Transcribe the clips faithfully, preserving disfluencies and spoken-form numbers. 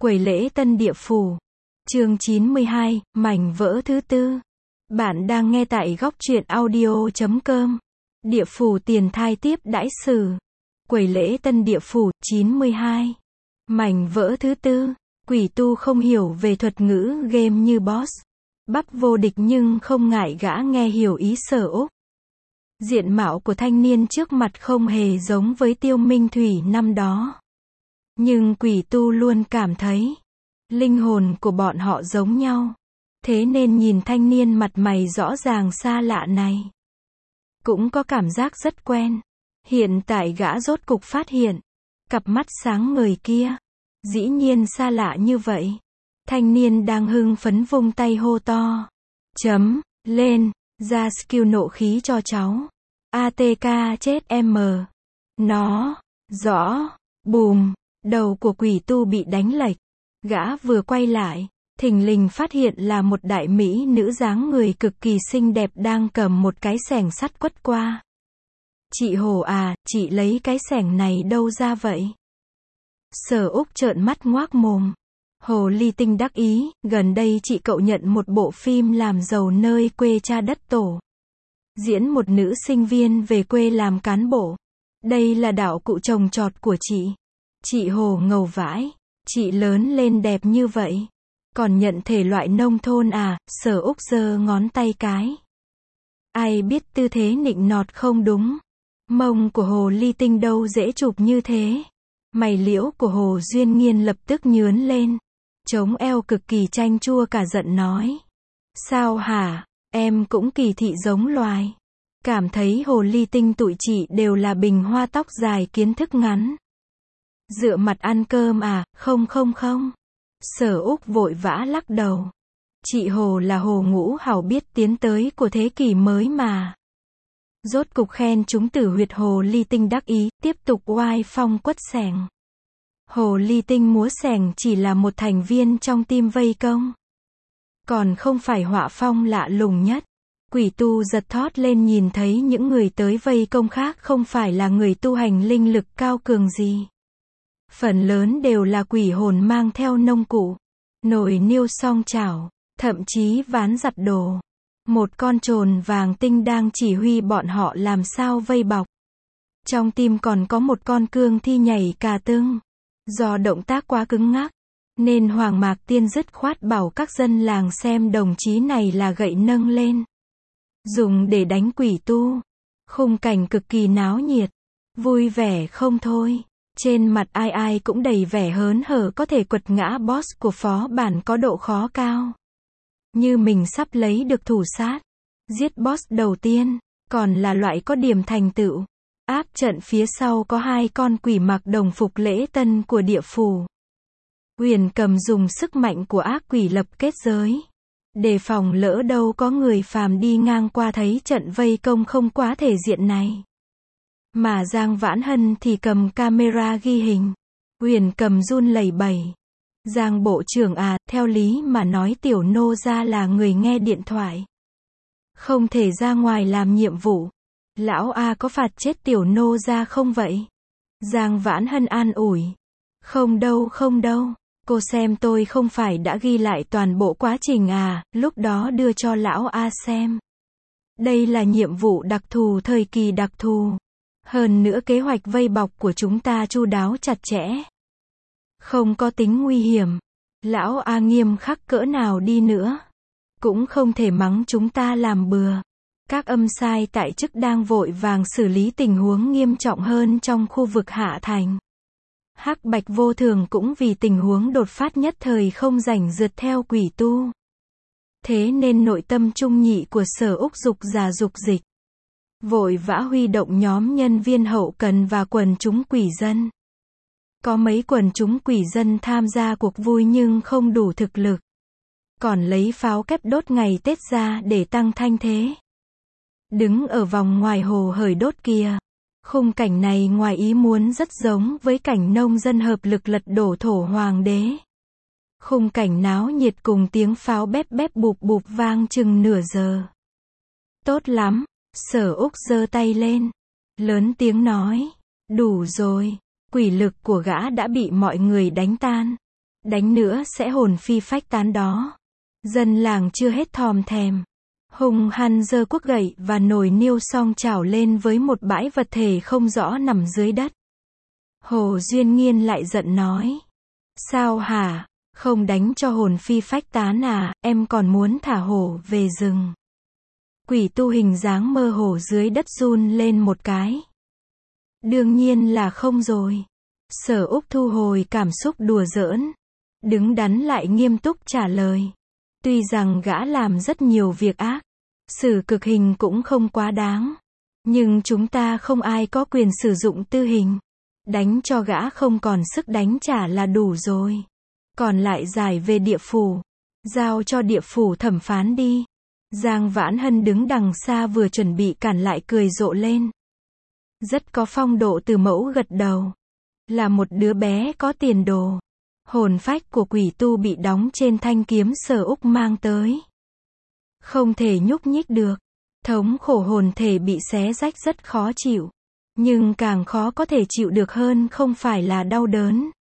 Quầy lễ tân địa phủ. Chương chín mươi hai, mảnh vỡ thứ tư. Bạn đang nghe tại góc truyện audio chấm com. Địa phủ tiền thai tiếp đãi sử. Quầy lễ tân địa phủ, chín mươi hai. Mảnh vỡ thứ tư. Quỷ tu không hiểu về thuật ngữ game như boss. Bắp vô địch nhưng không ngại gã nghe hiểu ý Sở Úc. Diện mạo của thanh niên trước mặt không hề giống với Tiêu Minh Thủy năm đó. Nhưng quỷ tu luôn cảm thấy linh hồn của bọn họ giống nhau. Thế nên nhìn thanh niên mặt mày rõ ràng xa lạ này, cũng có cảm giác rất quen. Hiện tại gã rốt cục phát hiện, cặp mắt sáng ngời kia, dĩ nhiên xa lạ như vậy. Thanh niên đang hưng phấn vung tay hô to. Chấm, lên, ra skill nộ khí cho cháu. a tê ca chết em. Nó, rõ, bùm, đầu của quỷ tu bị đánh lệch. Gã vừa quay lại, thình lình phát hiện là một đại mỹ nữ dáng người cực kỳ xinh đẹp đang cầm một cái xẻng sắt quất qua. Chị Hồ à, chị lấy cái xẻng này đâu ra vậy? Sở Úc trợn mắt ngoác mồm. Hồ ly tinh đắc ý, gần đây chị cậu nhận một bộ phim làm giàu nơi quê cha đất tổ. Diễn một nữ sinh viên về quê làm cán bộ. Đây là đạo cụ trồng trọt của chị. Chị Hồ ngầu vãi. Chị lớn lên đẹp như vậy, còn nhận thể loại nông thôn à? Sở Úc giơ ngón tay cái. Ai biết tư thế nịnh nọt không đúng. Mông của Hồ ly tinh đâu dễ chụp như thế. Mày liễu của Hồ Duyên Nghiên lập tức nhướn lên. Chống eo cực kỳ chanh chua cả giận nói. Sao hả? Em cũng kỳ thị giống loài. Cảm thấy Hồ ly tinh tụi chị đều là bình hoa tóc dài kiến thức ngắn. Dựa mặt ăn cơm à? Không không không. Sở Úc vội vã lắc đầu. Chị Hồ là Hồ ngũ hảo biết tiến tới của thế kỷ mới mà. Rốt cục khen chúng tử huyệt Hồ ly tinh đắc ý, tiếp tục oai phong quất xẻng. Hồ ly tinh múa xẻng chỉ là một thành viên trong team vây công. Còn không phải họa phong lạ lùng nhất. Quỷ tu giật thót lên nhìn thấy những người tới vây công khác không phải là người tu hành linh lực cao cường gì. Phần lớn đều là quỷ hồn mang theo nông cụ, nồi niêu song chảo, thậm chí ván giặt đồ. Một con trồn vàng tinh đang chỉ huy bọn họ làm sao vây bọc. Trong tim còn có một con cương thi nhảy cà tưng. Do động tác quá cứng ngắc, nên Hoàng Mạc Tiên dứt khoát bảo các dân làng xem đồng chí này là gậy nâng lên, dùng để đánh quỷ tu. Khung cảnh cực kỳ náo nhiệt, vui vẻ không thôi. Trên mặt ai ai cũng đầy vẻ hớn hở có thể quật ngã boss của phó bản có độ khó cao. Như mình sắp lấy được thủ sát, giết boss đầu tiên, còn là loại có điểm thành tựu. Áp trận phía sau có hai con quỷ mặc đồng phục lễ tân của địa phủ. Huyền Cầm dùng sức mạnh của ác quỷ lập kết giới, đề phòng lỡ đâu có người phàm đi ngang qua thấy trận vây công không quá thể diện này. Mà Giang Vãn Hân thì cầm camera ghi hình. Huyền Cầm run lẩy bẩy. Giang bộ trưởng à, theo lý mà nói tiểu nô gia là người nghe điện thoại, không thể ra ngoài làm nhiệm vụ. Lão A có phạt chết tiểu nô gia không vậy? Giang Vãn Hân an ủi. Không đâu không đâu. Cô xem tôi không phải đã ghi lại toàn bộ quá trình à, lúc đó đưa cho lão A xem. Đây là nhiệm vụ đặc thù thời kỳ đặc thù. Hơn nữa kế hoạch vây bọc của chúng ta chu đáo chặt chẽ, không có tính nguy hiểm. Lão A nghiêm khắc cỡ nào đi nữa, cũng không thể mắng chúng ta làm bừa. Các âm sai tại chức đang vội vàng xử lý tình huống nghiêm trọng hơn trong khu vực Hạ Thành. Hắc Bạch Vô Thường cũng vì tình huống đột phát nhất thời không rảnh rượt theo quỷ tu. Thế nên nội tâm trung nhị của Sở Úc dục giả dục dịch, vội vã huy động nhóm nhân viên hậu cần và quần chúng quỷ dân. Có mấy quần chúng quỷ dân tham gia cuộc vui nhưng không đủ thực lực, còn lấy pháo kép đốt ngày Tết ra để tăng thanh thế. Đứng ở vòng ngoài hồ hởi đốt kia, khung cảnh này ngoài ý muốn rất giống với cảnh nông dân hợp lực lật đổ thổ hoàng đế. Khung cảnh náo nhiệt cùng tiếng pháo bép bép bụp bụp vang chừng nửa giờ. Tốt lắm. Sở Úc giơ tay lên, lớn tiếng nói. Đủ rồi. Quỷ lực của gã đã bị mọi người đánh tan. Đánh nữa sẽ hồn phi phách tán đó. Dân làng chưa hết thòm thèm. Hùng hăng giơ cuốc gậy và nồi niêu xong chảo lên với một bãi vật thể không rõ nằm dưới đất. Hồ Duyên Nghiên lại giận nói. Sao hả? Không đánh cho hồn phi phách tán à, em còn muốn thả hổ về rừng. Quỷ tu hình dáng mơ hồ dưới đất run lên một cái. Đương nhiên là không rồi. Sở Úc thu hồi cảm xúc đùa giỡn. Đứng đắn lại nghiêm túc trả lời. Tuy rằng gã làm rất nhiều việc ác, xử cực hình cũng không quá đáng. Nhưng chúng ta không ai có quyền sử dụng tư hình. Đánh cho gã không còn sức đánh trả là đủ rồi. Còn lại giải về địa phủ. Giao cho địa phủ thẩm phán đi. Giang Vãn Hân đứng đằng xa vừa chuẩn bị cản lại cười rộ lên. Rất có phong độ từ mẫu gật đầu. Là một đứa bé có tiền đồ. Hồn phách của quỷ tu bị đóng trên thanh kiếm Sở Úc mang tới. Không thể nhúc nhích được. Thống khổ hồn thể bị xé rách rất khó chịu. Nhưng càng khó có thể chịu được hơn không phải là đau đớn.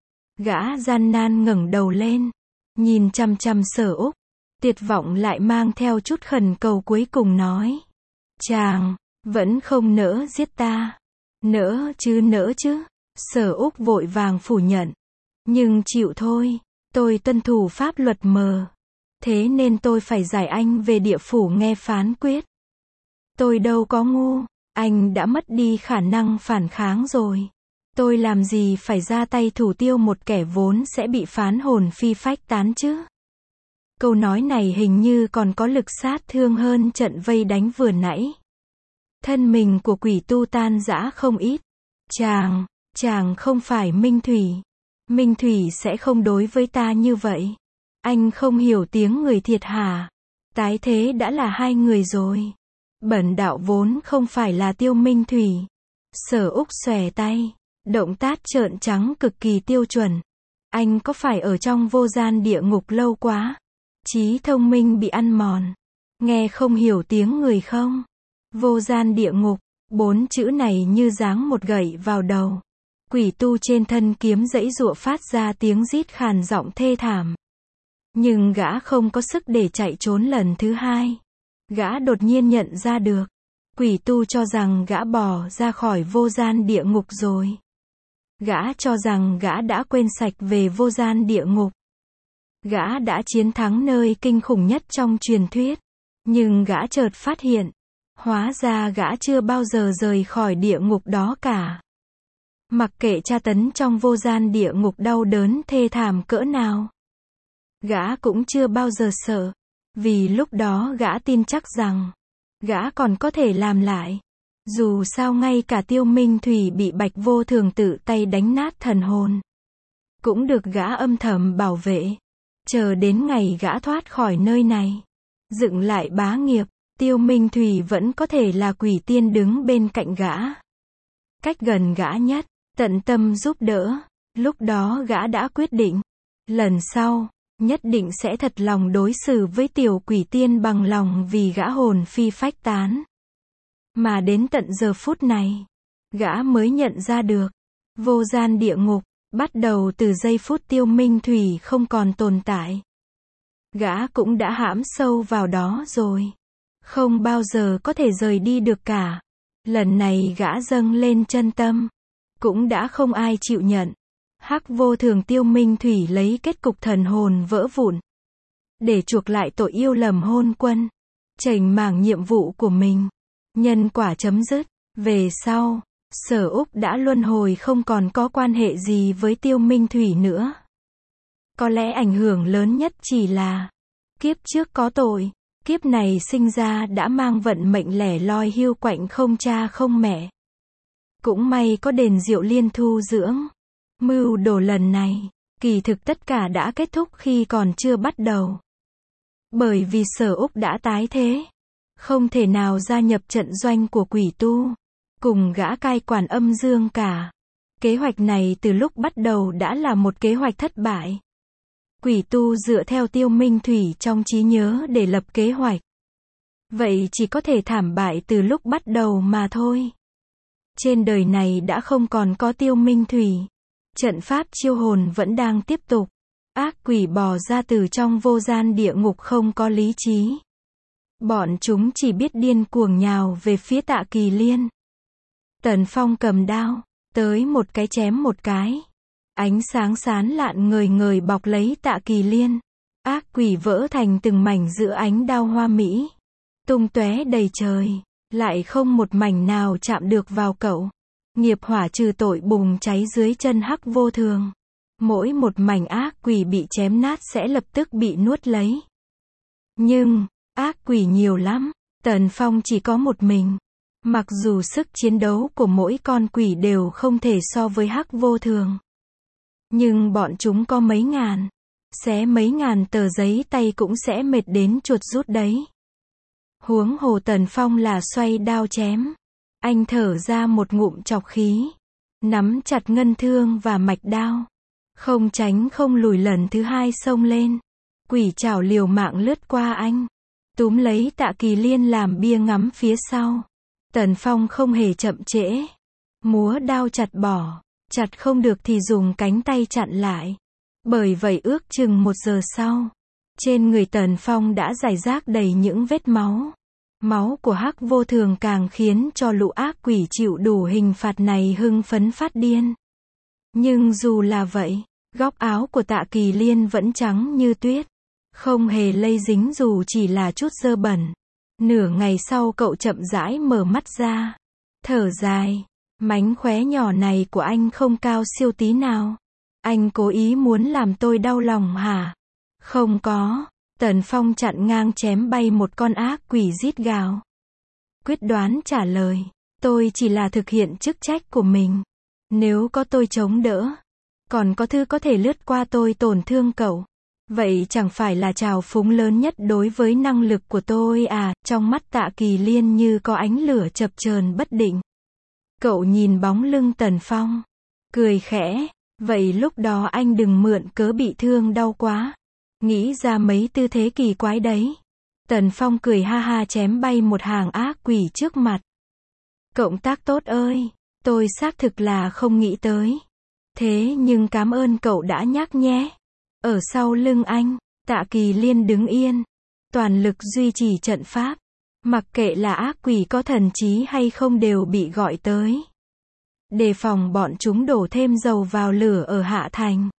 Gã gian nan ngẩng đầu lên. Nhìn chằm chằm Sở Úc. Tuyệt vọng lại mang theo chút khẩn cầu cuối cùng nói. Chàng, vẫn không nỡ giết ta. Nỡ chứ nỡ chứ. Sở Úc vội vàng phủ nhận. Nhưng chịu thôi, tôi tuân thủ pháp luật mờ. Thế nên tôi phải giải anh về địa phủ nghe phán quyết. Tôi đâu có ngu, anh đã mất đi khả năng phản kháng rồi. Tôi làm gì phải ra tay thủ tiêu một kẻ vốn sẽ bị phán hồn phi phách tán chứ? Câu nói này hình như còn có lực sát thương hơn trận vây đánh vừa nãy. Thân mình của quỷ tu tan rã không ít. Chàng, chàng không phải Minh Thủy. Minh Thủy sẽ không đối với ta như vậy. Anh không hiểu tiếng người thiệt hả? Tái thế đã là hai người rồi. Bẩn đạo vốn không phải là Tiêu Minh Thủy. Sở Úc xòe tay. Động tác trợn trắng cực kỳ tiêu chuẩn. Anh có phải ở trong vô gian địa ngục lâu quá? Trí thông minh bị ăn mòn. Nghe không hiểu tiếng người không? Vô gian địa ngục. Bốn chữ này như giáng một gậy vào đầu. Quỷ tu trên thân kiếm giãy giụa phát ra tiếng rít khàn giọng thê thảm. Nhưng gã không có sức để chạy trốn lần thứ hai. Gã đột nhiên nhận ra được. Quỷ tu cho rằng gã bỏ ra khỏi vô gian địa ngục rồi. Gã cho rằng gã đã quên sạch về vô gian địa ngục. Gã đã chiến thắng nơi kinh khủng nhất trong truyền thuyết. Nhưng gã chợt phát hiện. Hóa ra gã chưa bao giờ rời khỏi địa ngục đó cả. Mặc kệ tra tấn trong vô gian địa ngục đau đớn thê thảm cỡ nào. Gã cũng chưa bao giờ sợ. Vì lúc đó gã tin chắc rằng. Gã còn có thể làm lại. Dù sao ngay cả Tiêu Minh Thủy bị Bạch Vô Thường tự tay đánh nát thần hồn. Cũng được gã âm thầm bảo vệ. Chờ đến ngày gã thoát khỏi nơi này. Dựng lại bá nghiệp. Tiêu Minh Thủy vẫn có thể là quỷ tiên đứng bên cạnh gã. Cách gần gã nhất. Tận tâm giúp đỡ. Lúc đó gã đã quyết định. Lần sau, nhất định sẽ thật lòng đối xử với tiểu quỷ tiên bằng lòng vì gã hồn phi phách tán. Mà đến tận giờ phút này, gã mới nhận ra được. Vô gian địa ngục, bắt đầu từ giây phút Tiêu Minh Thủy không còn tồn tại. Gã cũng đã hãm sâu vào đó rồi. Không bao giờ có thể rời đi được cả. Lần này gã dâng lên chân tâm. Cũng đã không ai chịu nhận. Hắc Vô Thường Tiêu Minh Thủy lấy kết cục thần hồn vỡ vụn. Để chuộc lại tội yêu lầm hôn quân. Chảnh mảng nhiệm vụ của mình. Nhân quả chấm dứt. Về sau, Sở Úc đã luân hồi không còn có quan hệ gì với Tiêu Minh Thủy nữa. Có lẽ ảnh hưởng lớn nhất chỉ là kiếp trước có tội. Kiếp này sinh ra đã mang vận mệnh lẻ loi hiu quạnh không cha không mẹ. Cũng may có đền Diệu Liên thu dưỡng. Mưu đồ lần này, kỳ thực tất cả đã kết thúc khi còn chưa bắt đầu. Bởi vì Sở Úc đã tái thế. Không thể nào gia nhập trận doanh của quỷ tu. Cùng gã cai quản âm dương cả. Kế hoạch này từ lúc bắt đầu đã là một kế hoạch thất bại. Quỷ tu dựa theo Tiêu Minh Thủy trong trí nhớ để lập kế hoạch. Vậy chỉ có thể thảm bại từ lúc bắt đầu mà thôi. Trên đời này đã không còn có Tiêu Minh Thủy. Trận pháp chiêu hồn vẫn đang tiếp tục. Ác quỷ bò ra từ trong vô gian địa ngục không có lý trí. Bọn chúng chỉ biết điên cuồng nhào về phía Tạ Kỳ Liên. Tần Phong cầm đao, tới một cái chém một cái. Ánh sáng sán lạn ngời ngời bọc lấy Tạ Kỳ Liên. Ác quỷ vỡ thành từng mảnh giữa ánh đao hoa mỹ. Tung tóe đầy trời, lại không một mảnh nào chạm được vào cậu. Nghiệp hỏa trừ tội bùng cháy dưới chân Hắc Vô Thường. Mỗi một mảnh ác quỷ bị chém nát sẽ lập tức bị nuốt lấy. Nhưng, ác quỷ nhiều lắm, Tần Phong chỉ có một mình. Mặc dù sức chiến đấu của mỗi con quỷ đều không thể so với Hắc Vô Thường. Nhưng bọn chúng có mấy ngàn. Xé mấy ngàn tờ giấy tay cũng sẽ mệt đến chuột rút đấy. Huống hồ Tần Phong là xoay đao chém. Anh thở ra một ngụm trọc khí. Nắm chặt ngân thương và mạch đao. Không tránh không lùi lần thứ hai xông lên. Quỷ trảo liều mạng lướt qua anh. Túm lấy Tạ Kỳ Liên làm bia ngắm phía sau. Tần Phong không hề chậm trễ. Múa đao chặt bỏ. Chặt không được thì dùng cánh tay chặn lại. Bởi vậy ước chừng một giờ sau. Trên người Tần Phong đã rải rác đầy những vết máu. Máu của Hắc Vô Thường càng khiến cho lũ ác quỷ chịu đủ hình phạt này hưng phấn phát điên. Nhưng dù là vậy, góc áo của Tạ Kỳ Liên vẫn trắng như tuyết. Không hề lây dính dù chỉ là chút dơ bẩn. Nửa ngày sau cậu chậm rãi mở mắt ra. Thở dài. Mánh khóe nhỏ này của anh không cao siêu tí nào. Anh cố ý muốn làm tôi đau lòng hả? Không có. Tần Phong chặn ngang chém bay một con ác quỷ rít gào. Quyết đoán trả lời. Tôi chỉ là thực hiện chức trách của mình. Nếu có tôi chống đỡ. Còn có thứ có thể lướt qua tôi tổn thương cậu. Vậy chẳng phải là trào phúng lớn nhất đối với năng lực của tôi à? Trong mắt Tạ Kỳ Liên như có ánh lửa chập chờn bất định. Cậu nhìn bóng lưng Tần Phong. Cười khẽ. Vậy lúc đó anh đừng mượn cớ bị thương đau quá. Nghĩ ra mấy tư thế kỳ quái đấy. Tần Phong cười ha ha chém bay một hàng ác quỷ trước mặt. Cộng tác tốt ơi. Tôi xác thực là không nghĩ tới. Thế nhưng cảm ơn cậu đã nhắc nhé. Ở sau lưng anh, Tạ Kỳ Liên đứng yên. Toàn lực duy trì trận pháp. Mặc kệ là ác quỷ có thần trí hay không đều bị gọi tới. Đề phòng bọn chúng đổ thêm dầu vào lửa ở Hạ Thành.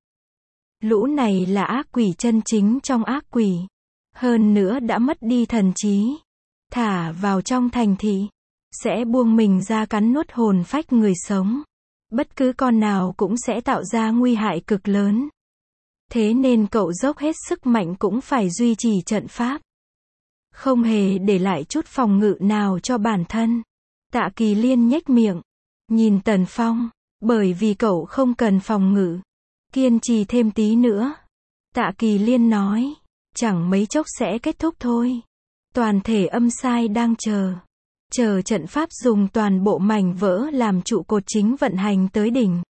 Lũ này là ác quỷ chân chính trong ác quỷ. Hơn nữa đã mất đi thần trí. Thả vào trong thành thị. Sẽ buông mình ra cắn nuốt hồn phách người sống. Bất cứ con nào cũng sẽ tạo ra nguy hại cực lớn. Thế nên cậu dốc hết sức mạnh cũng phải duy trì trận pháp. Không hề để lại chút phòng ngự nào cho bản thân. Tạ Kỳ Liên nhếch miệng. Nhìn Tần Phong. Bởi vì cậu không cần phòng ngự. Kiên trì thêm tí nữa. Tạ Kỳ Liên nói. Chẳng mấy chốc sẽ kết thúc thôi. Toàn thể âm sai đang chờ. Chờ trận pháp dùng toàn bộ mảnh vỡ làm trụ cột chính vận hành tới đỉnh.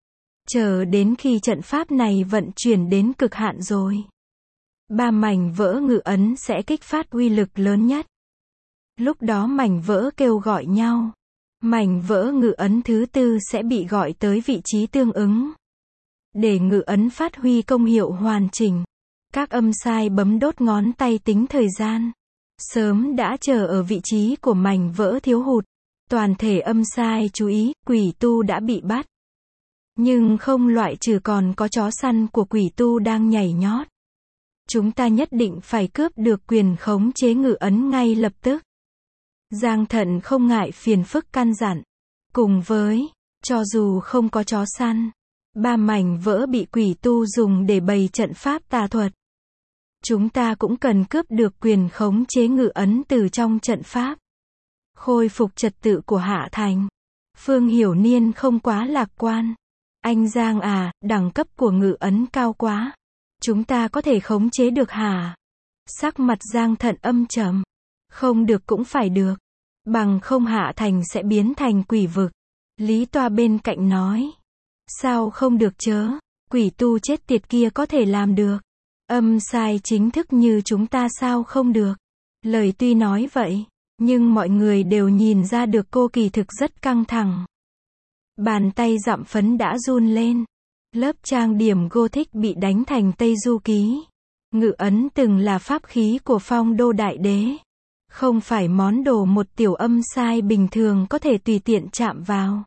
Chờ đến khi trận pháp này vận chuyển đến cực hạn rồi. Ba mảnh vỡ ngự ấn sẽ kích phát uy lực lớn nhất. Lúc đó mảnh vỡ kêu gọi nhau. Mảnh vỡ ngự ấn thứ tư sẽ bị gọi tới vị trí tương ứng. Để ngự ấn phát huy công hiệu hoàn chỉnh. Các âm sai bấm đốt ngón tay tính thời gian. Sớm đã chờ ở vị trí của mảnh vỡ thiếu hụt. Toàn thể âm sai chú ý, quỷ tu đã bị bắt. Nhưng không loại trừ còn có chó săn của quỷ tu đang nhảy nhót. Chúng ta nhất định phải cướp được quyền khống chế ngự ấn ngay lập tức. Giang Thận không ngại phiền phức căn dặn. Cùng với, cho dù không có chó săn, ba mảnh vỡ bị quỷ tu dùng để bày trận pháp tà thuật. Chúng ta cũng cần cướp được quyền khống chế ngự ấn từ trong trận pháp. Khôi phục trật tự của Hạ Thành. Phương Hiểu Niên không quá lạc quan. Anh Giang à, đẳng cấp của ngự ấn cao quá. Chúng ta có thể khống chế được hả? Sắc mặt Giang Thận âm trầm. Không được cũng phải được. Bằng không Hạ Thành sẽ biến thành quỷ vực. Lý Toa bên cạnh nói. Sao không được chớ? Quỷ tu chết tiệt kia có thể làm được. Âm sai chính thức như chúng ta sao không được? Lời tuy nói vậy, nhưng mọi người đều nhìn ra được cô kỳ thực rất căng thẳng. Bàn tay dặm phấn đã run lên. Lớp trang điểm Gothic bị đánh thành Tây Du Ký. Ngự ấn từng là pháp khí của Phong Đô Đại Đế. Không phải món đồ một tiểu âm sai bình thường có thể tùy tiện chạm vào.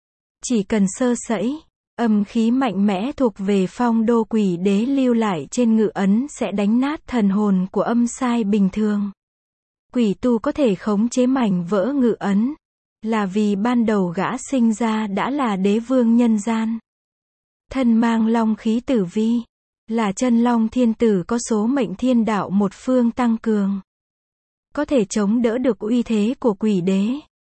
Chỉ cần sơ sẩy, âm khí mạnh mẽ thuộc về Phong Đô Quỷ Đế lưu lại trên ngự ấn sẽ đánh nát thần hồn của âm sai bình thường. Quỷ tu có thể khống chế mảnh vỡ ngự ấn, là vì ban đầu gã sinh ra đã là đế vương nhân gian. Thân mang long khí tử vi, là chân long thiên tử có số mệnh thiên đạo một phương tăng cường. Có thể chống đỡ được uy thế của quỷ đế.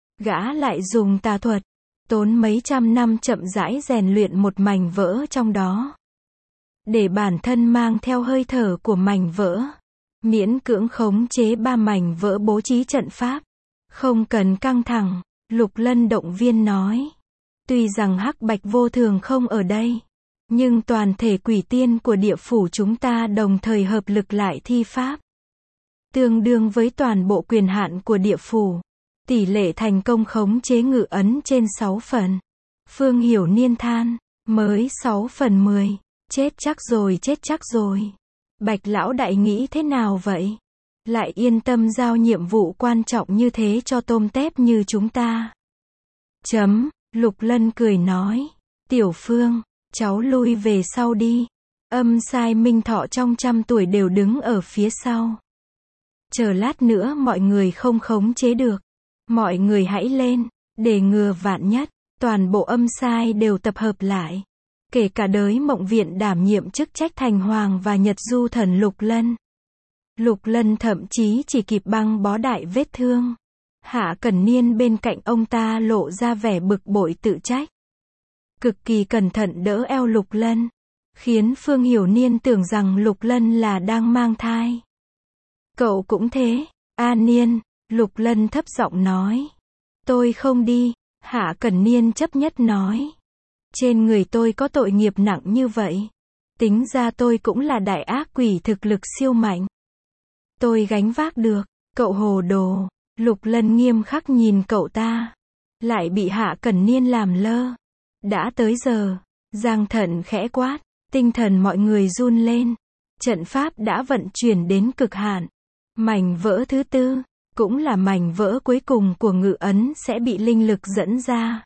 Gã lại dùng tà thuật, tốn mấy trăm năm chậm rãi rèn luyện một mảnh vỡ trong đó. Để bản thân mang theo hơi thở của mảnh vỡ. Miễn cưỡng khống chế ba mảnh vỡ bố trí trận pháp. Không cần căng thẳng, Lục Lân động viên nói. Tuy rằng hắc bạch vô thường không ở đây, nhưng toàn thể quỷ tiên của địa phủ chúng ta đồng thời hợp lực lại thi pháp. Tương đương với toàn bộ quyền hạn của địa phủ. Tỷ lệ thành công khống chế ngự ấn trên sáu phần. Phương Hiểu Niên than, mới sáu phần mười, chết chắc rồi chết chắc rồi. Bạch lão đại nghĩ thế nào vậy? Lại yên tâm giao nhiệm vụ quan trọng như thế cho tôm tép như chúng ta. Chấm, Lục Lân cười nói. Tiểu Phương, cháu lui về sau đi. Âm sai Minh Thọ trong trăm tuổi đều đứng ở phía sau. Chờ lát nữa mọi người không khống chế được. Mọi người hãy lên, để ngừa vạn nhất. Toàn bộ âm sai đều tập hợp lại. Kể cả đới mộng viện đảm nhiệm chức trách thành hoàng và nhật du thần Lục Lân. Lục Lân thậm chí chỉ kịp băng bó đại vết thương. Hạ Cẩn Niên bên cạnh ông ta lộ ra vẻ bực bội tự trách. Cực kỳ cẩn thận đỡ eo Lục Lân. Khiến Phương Hiểu Niên tưởng rằng Lục Lân là đang mang thai. Cậu cũng thế, A Niên, Lục Lân thấp giọng nói. Tôi không đi, Hạ Cẩn Niên chấp nhất nói. Trên người tôi có tội nghiệp nặng như vậy. Tính ra tôi cũng là đại ác quỷ thực lực siêu mạnh. Tôi gánh vác được, cậu hồ đồ. Lục Lân nghiêm khắc nhìn cậu ta. Lại bị Hạ Cẩn Niên làm lơ. Đã tới giờ, Giang Thận khẽ quát, tinh thần mọi người run lên. Trận pháp đã vận chuyển đến cực hạn. Mảnh vỡ thứ tư, cũng là mảnh vỡ cuối cùng của ngự ấn sẽ bị linh lực dẫn ra.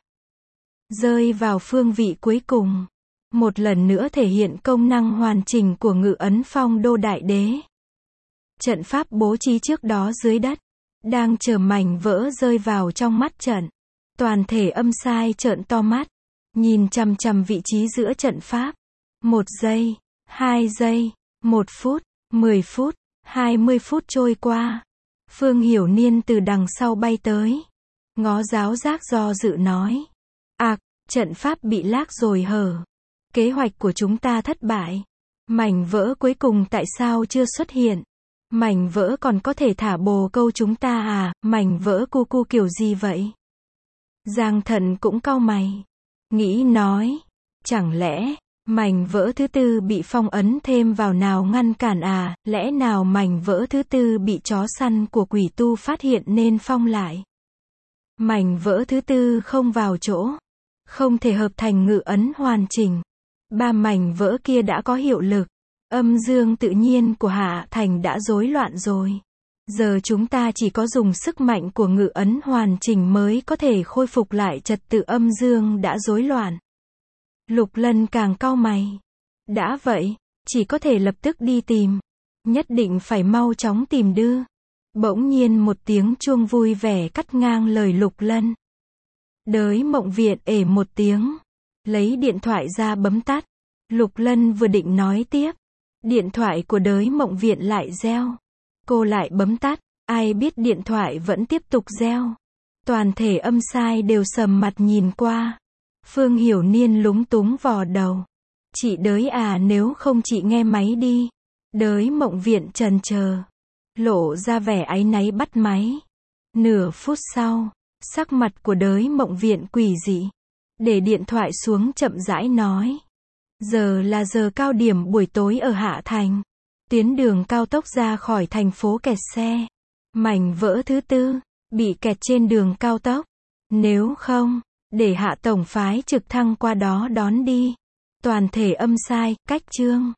Rơi vào phương vị cuối cùng. Một lần nữa thể hiện công năng hoàn chỉnh của ngự ấn Phong Đô Đại Đế. Trận pháp bố trí trước đó dưới đất, đang chờ mảnh vỡ rơi vào trong mắt trận. Toàn thể âm sai trợn to mắt, nhìn chằm chằm vị trí giữa trận pháp. Một giây, hai giây, một phút, mười phút, hai mươi phút trôi qua. Phương Hiểu Niên từ đằng sau bay tới. Ngó giáo giác do dự nói. Ạc, trận pháp bị lác rồi hở. Kế hoạch của chúng ta thất bại. Mảnh vỡ cuối cùng tại sao chưa xuất hiện? Mảnh vỡ còn có thể thả bồ câu chúng ta à? Mảnh vỡ cu cu kiểu gì vậy? Giang Thận cũng cau mày. Nghĩ nói. Chẳng lẽ, mảnh vỡ thứ tư bị phong ấn thêm vào nào ngăn cản à? Lẽ nào mảnh vỡ thứ tư bị chó săn của quỷ tu phát hiện nên phong lại? Mảnh vỡ thứ tư không vào chỗ. Không thể hợp thành ngự ấn hoàn chỉnh. Ba mảnh vỡ kia đã có hiệu lực. Âm dương tự nhiên của Hạ Thành đã rối loạn rồi. Giờ chúng ta chỉ có dùng sức mạnh của ngự ấn hoàn chỉnh mới có thể khôi phục lại trật tự âm dương đã rối loạn. Lục Lân càng cau mày. Đã vậy, chỉ có thể lập tức đi tìm. Nhất định phải mau chóng tìm đưa. Bỗng nhiên một tiếng chuông vui vẻ cắt ngang lời Lục Lân. Đới mộng viện ể một tiếng. Lấy điện thoại ra bấm tắt. Lục Lân vừa định nói tiếp. Điện thoại của đới mộng viện lại reo. Cô lại bấm tắt. Ai biết điện thoại vẫn tiếp tục reo. Toàn thể âm sai đều sầm mặt nhìn qua. Phương Hiểu Niên lúng túng vò đầu. Chị đới à, nếu không chị nghe máy đi. Đới mộng viện trần chờ. Lộ ra vẻ áy náy bắt máy. Nửa phút sau, sắc mặt của đới mộng viện quỷ dị. Để điện thoại xuống chậm rãi nói. Giờ là giờ cao điểm buổi tối ở Hạ Thành. Tuyến đường cao tốc ra khỏi thành phố kẹt xe. Mảnh vỡ thứ tư, bị kẹt trên đường cao tốc. Nếu không, để Hạ Tổng phái trực thăng qua đó đón đi. Toàn thể âm sai, cách chương.